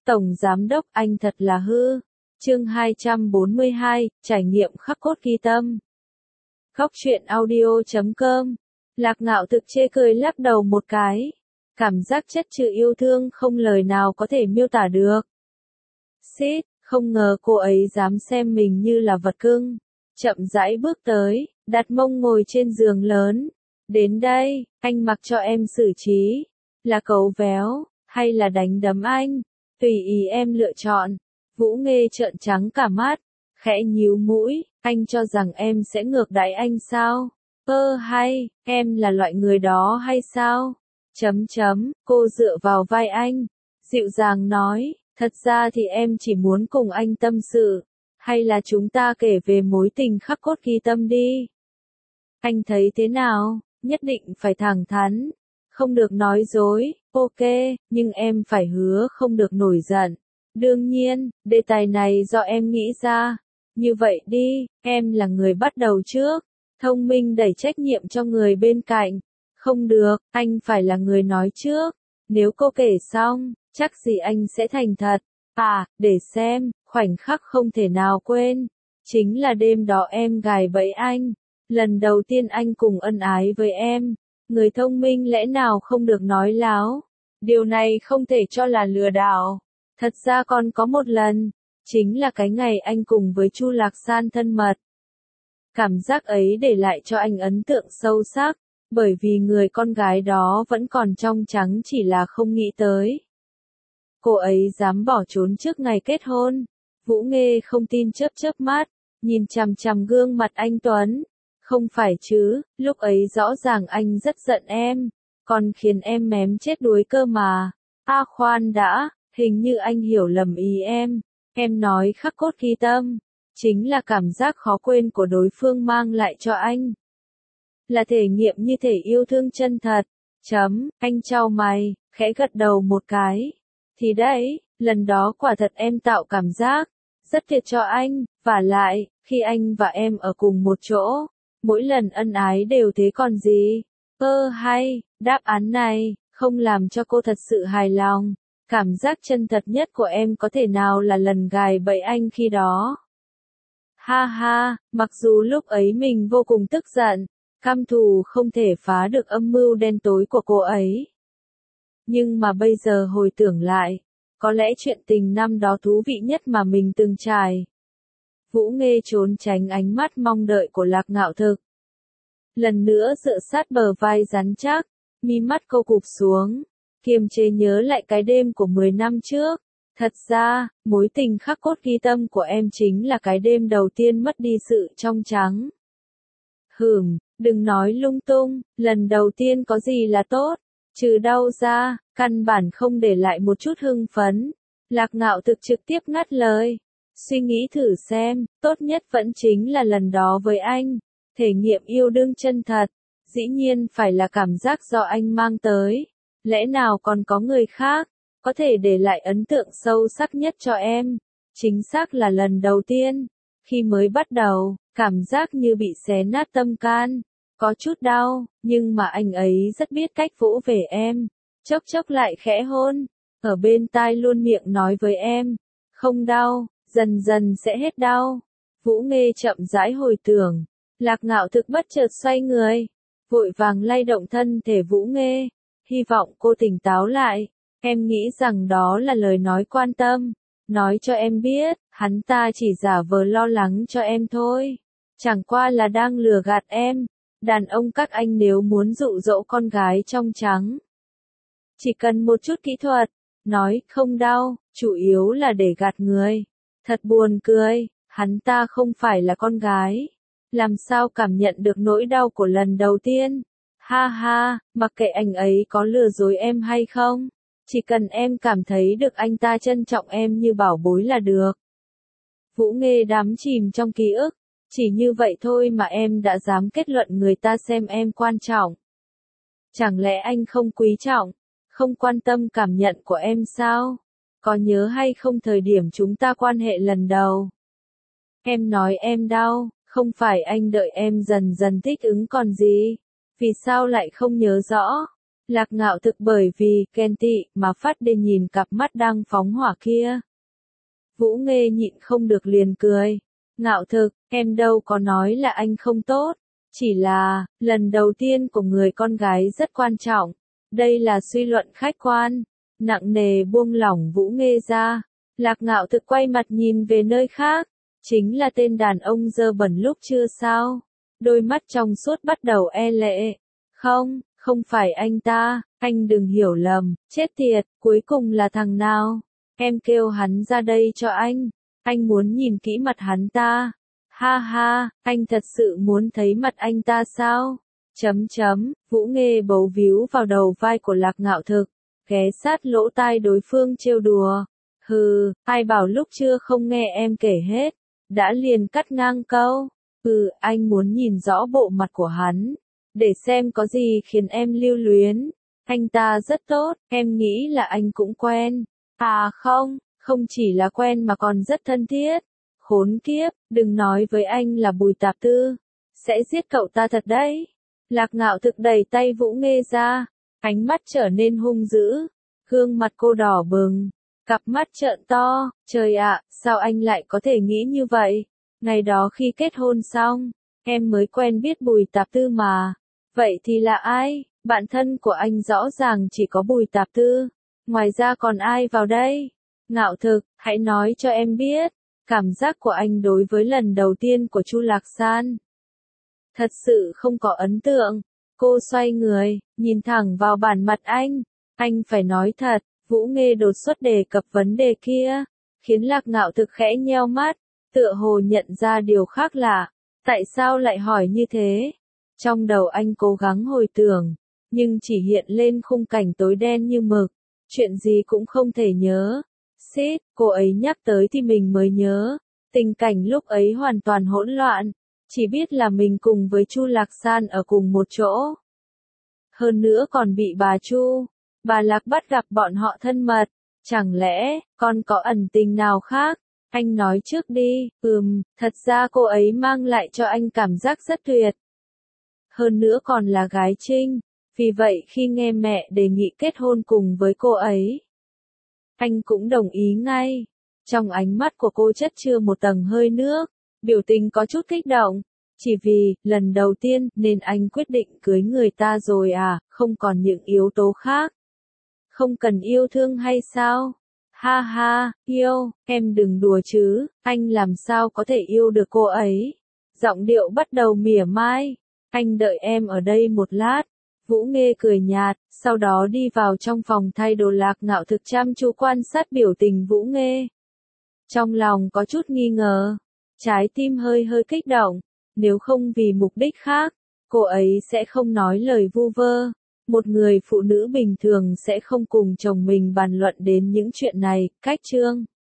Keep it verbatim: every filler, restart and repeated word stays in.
Tổng Giám đốc anh thật là hư. Chương hai trăm bốn mươi hai, trải nghiệm khắc cốt ghi tâm. Khóc chuyện audio chấm com. Lạc Ngạo thực chê cười lắc đầu một cái. Cảm giác chất chứa yêu thương không lời nào có thể miêu tả được. Xít, không ngờ cô ấy dám xem mình như là vật cưng. Chậm rãi bước tới, đặt mông ngồi trên giường lớn. Đến đây, anh mặc cho em xử trí. Là cấu véo, hay là đánh đấm anh? Tùy ý em lựa chọn. Vũ Nghê trợn trắng cả mắt, khẽ nhíu mũi, anh cho rằng em sẽ ngược đãi anh sao? Ơ hay, em là loại người đó hay sao? Chấm chấm, cô dựa vào vai anh, dịu dàng nói, thật ra thì em chỉ muốn cùng anh tâm sự, hay là chúng ta kể về mối tình khắc cốt ghi tâm đi. Anh thấy thế nào? Nhất định phải thẳng thắn, không được nói dối, ok, nhưng em phải hứa không được nổi giận. Đương nhiên, đề tài này do em nghĩ ra. Như vậy đi, em là người bắt đầu trước. Thông minh đẩy trách nhiệm cho người bên cạnh. Không được, anh phải là người nói trước. Nếu cô kể xong, chắc gì anh sẽ thành thật. À, để xem, khoảnh khắc không thể nào quên. Chính là đêm đó em gài bẫy anh. Lần đầu tiên anh cùng ân ái với em. Người thông minh lẽ nào không được nói láo. Điều này không thể cho là lừa đảo. Thật ra còn có một lần, chính là cái ngày anh cùng với Chu Lạc San thân mật. Cảm giác ấy để lại cho anh ấn tượng sâu sắc, bởi vì người con gái đó vẫn còn trong trắng chỉ là không nghĩ tới. Cô ấy dám bỏ trốn trước ngày kết hôn. Vũ Nghê không tin chớp chớp mắt, nhìn chằm chằm gương mặt anh Tuấn. Không phải chứ, lúc ấy rõ ràng anh rất giận em, còn khiến em mém chết đuối cơ mà. A khoan đã. Hình như anh hiểu lầm ý em, em nói khắc cốt ghi tâm, chính là cảm giác khó quên của đối phương mang lại cho anh. Là thể nghiệm như thể yêu thương chân thật, chấm, anh chau mày, khẽ gật đầu một cái. Thì đấy, lần đó quả thật em tạo cảm giác, rất thiệt cho anh, vả lại, khi anh và em ở cùng một chỗ, mỗi lần ân ái đều thế còn gì. Ơ hay, đáp án này, không làm cho cô thật sự hài lòng. Cảm giác chân thật nhất của em có thể nào là lần gài bẫy anh khi đó. Ha ha, mặc dù lúc ấy mình vô cùng tức giận, căm thù không thể phá được âm mưu đen tối của cô ấy. Nhưng mà bây giờ hồi tưởng lại, có lẽ chuyện tình năm đó thú vị nhất mà mình từng trải. Vũ Nghê trốn tránh ánh mắt mong đợi của Lạc Ngạo Thực. Lần nữa dựa sát bờ vai rắn chắc, mi mắt cô cụp xuống. Kiềm chế nhớ lại cái đêm của mười năm trước. Thật ra, mối tình khắc cốt ghi tâm của em chính là cái đêm đầu tiên mất đi sự trong trắng. Hửm, đừng nói lung tung, lần đầu tiên có gì là tốt, trừ đau ra, căn bản không để lại một chút hưng phấn. Lạc Ngạo Thực trực tiếp ngắt lời. Suy nghĩ thử xem, tốt nhất vẫn chính là lần đó với anh. Thể nghiệm yêu đương chân thật, dĩ nhiên phải là cảm giác do anh mang tới. Lẽ nào còn có người khác, có thể để lại ấn tượng sâu sắc nhất cho em? Chính xác là lần đầu tiên, khi mới bắt đầu, cảm giác như bị xé nát tâm can, có chút đau, nhưng mà anh ấy rất biết cách vỗ về em, chốc chốc lại khẽ hôn, ở bên tai luôn miệng nói với em, không đau, dần dần sẽ hết đau. Vũ Nghê chậm rãi hồi tưởng, Lạc Ngạo Thực bất chợt xoay người, vội vàng lay động thân thể Vũ Nghê. Hy vọng cô tỉnh táo lại, em nghĩ rằng đó là lời nói quan tâm, nói cho em biết, hắn ta chỉ giả vờ lo lắng cho em thôi, chẳng qua là đang lừa gạt em, đàn ông các anh nếu muốn dụ dỗ con gái trong trắng. Chỉ cần một chút kỹ thuật, nói không đau, chủ yếu là để gạt người, thật buồn cười, hắn ta không phải là con gái, làm sao cảm nhận được nỗi đau của lần đầu tiên. Ha ha, mặc kệ anh ấy có lừa dối em hay không, chỉ cần em cảm thấy được anh ta trân trọng em như bảo bối là được. Vũ Nghê đắm chìm trong ký ức, chỉ như vậy thôi mà em đã dám kết luận người ta xem em quan trọng. Chẳng lẽ anh không quý trọng, không quan tâm cảm nhận của em sao? Có nhớ hay không thời điểm chúng ta quan hệ lần đầu? Em nói em đau, không phải anh đợi em dần dần thích ứng còn gì? Vì sao lại không nhớ rõ? Lạc Ngạo Thực bởi vì ghen tị mà phát điên nhìn cặp mắt đang phóng hỏa kia. Vũ Nghê nhịn không được liền cười. Ngạo Thực, em đâu có nói là anh không tốt. Chỉ là, lần đầu tiên của người con gái rất quan trọng. Đây là suy luận khách quan. Nặng nề buông lỏng Vũ Nghê ra. Lạc Ngạo Thực quay mặt nhìn về nơi khác. Chính là tên đàn ông dơ bẩn lúc chưa sao. Đôi mắt trong suốt bắt đầu e lệ. Không, không phải anh ta, anh đừng hiểu lầm, chết tiệt, cuối cùng là thằng nào? Em kêu hắn ra đây cho anh. Anh muốn nhìn kỹ mặt hắn ta. Ha ha, anh thật sự muốn thấy mặt anh ta sao? Chấm chấm, Vũ Nghê bấu víu vào đầu vai của Lạc Ngạo Thực, ghé sát lỗ tai đối phương trêu đùa. Hừ, ai bảo lúc chưa không nghe em kể hết, đã liền cắt ngang câu. Ừ, anh muốn nhìn rõ bộ mặt của hắn, để xem có gì khiến em lưu luyến. Anh ta rất tốt, em nghĩ là anh cũng quen. À không, không chỉ là quen mà còn rất thân thiết. Khốn kiếp, đừng nói với anh là Bùi Tạp Tư. Sẽ giết cậu ta thật đấy. Lạc Ngạo Thực đẩy tay Vũ Nghê ra, ánh mắt trở nên hung dữ. Gương mặt cô đỏ bừng, cặp mắt trợn to. Trời ạ, sao anh lại có thể nghĩ như vậy? Ngày đó khi kết hôn xong, em mới quen biết Bùi Tạp Tư mà. Vậy thì là ai? Bạn thân của anh rõ ràng chỉ có Bùi Tạp Tư. Ngoài ra còn ai vào đây? Ngạo Thực, hãy nói cho em biết, cảm giác của anh đối với lần đầu tiên của Chu Lạc San. Thật sự không có ấn tượng. Cô xoay người, nhìn thẳng vào bản mặt anh. Anh phải nói thật, Vũ Nghê đột xuất đề cập vấn đề kia, khiến Lạc Ngạo Thực khẽ nheo mắt, tựa hồ nhận ra điều khác lạ. Tại sao lại hỏi như thế? Trong đầu anh cố gắng hồi tưởng, nhưng chỉ hiện lên khung cảnh tối đen như mực. Chuyện gì cũng không thể nhớ. Xít, cô ấy nhắc tới thì mình mới nhớ. Tình cảnh lúc ấy hoàn toàn hỗn loạn. Chỉ biết là mình cùng với Chu Lạc San ở cùng một chỗ. Hơn nữa còn bị bà Chu, bà Lạc bắt gặp bọn họ thân mật. Chẳng lẽ, còn có ẩn tình nào khác? Anh nói trước đi. Ừm, thật ra cô ấy mang lại cho anh cảm giác rất tuyệt. Hơn nữa còn là gái Trinh. Vì vậy khi nghe mẹ đề nghị kết hôn cùng với cô ấy, anh cũng đồng ý ngay. Trong ánh mắt của cô chất chứa một tầng hơi nước, biểu tình có chút kích động. Chỉ vì, lần đầu tiên, nên anh quyết định cưới người ta rồi à, không còn những yếu tố khác. Không cần yêu thương hay sao? Ha ha, yêu, em đừng đùa chứ, anh làm sao có thể yêu được cô ấy? Giọng điệu bắt đầu mỉa mai. Anh đợi em ở đây một lát. Vũ Nghê cười nhạt, sau đó đi vào trong phòng thay đồ. Lạc Ngạo Thực chăm chú quan sát biểu tình Vũ Nghê. Trong lòng có chút nghi ngờ, trái tim hơi hơi kích động, nếu không vì mục đích khác, cô ấy sẽ không nói lời vu vơ. Một người phụ nữ bình thường sẽ không cùng chồng mình bàn luận đến những chuyện này. Cách chương